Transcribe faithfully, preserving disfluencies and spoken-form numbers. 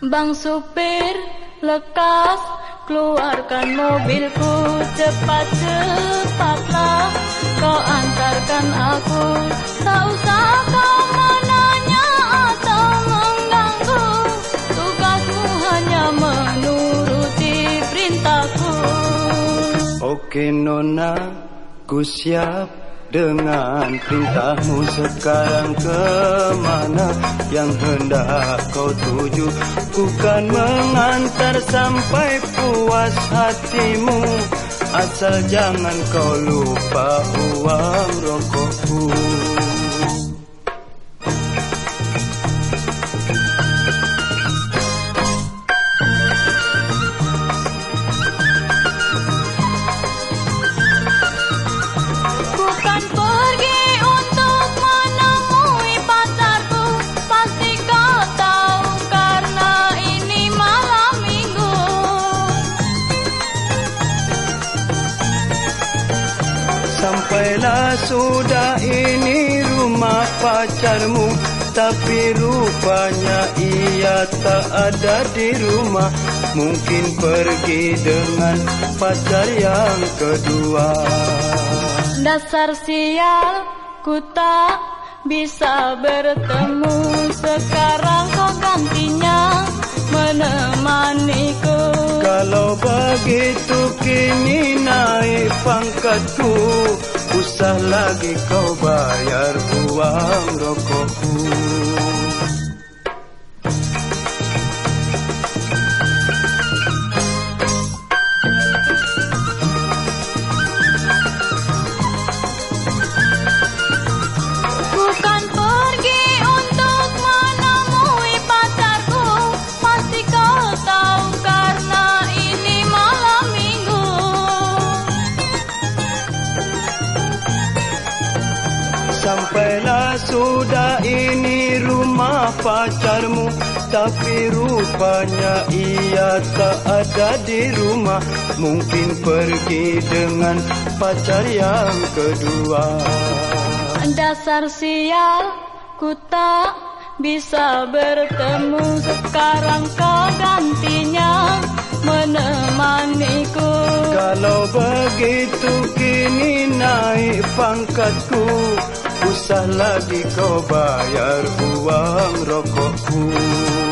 Bang supir, lekas keluarkan mobilku, cepat-cepatlah kau antarkan aku. Tak usah kau menanya atau mengganggu, tugasmu hanya menuruti perintahku. Oke Nona, ku siap dengan perintahmu. Sekarang kemana yang hendak kau tuju? Bukan mengantar sampai puas hatimu, asal jangan kau lupa uang rokokku. Bukan pergi untuk menemui pacarku, pasti kau tahu karena ini malam minggu. Sampailah sudah ini rumah pacarmu, tapi rupanya ia tak ada di rumah. Mungkin pergi dengan pacar yang kedua. Dasar sial, ku tak bisa bertemu. Sekarang kau gantinya menemaniku. Kalau begitu kini naik pangkatku, usah lagi kau bayar uang rokokku. Bukan pergi untuk menemui pacarku, pasti kau tahu karena ini malam minggu. Sampailah sudah ini rumah pacarmu, tapi rupanya ia tak ada di rumah. Mungkin pergi dengan pacar yang kedua. Dasar sial, ku tak bisa bertemu. Sekarang kau gantinya menemaniku. Kalau begitu kini naik pangkatku, usah lagi kau bayar uang rokokku.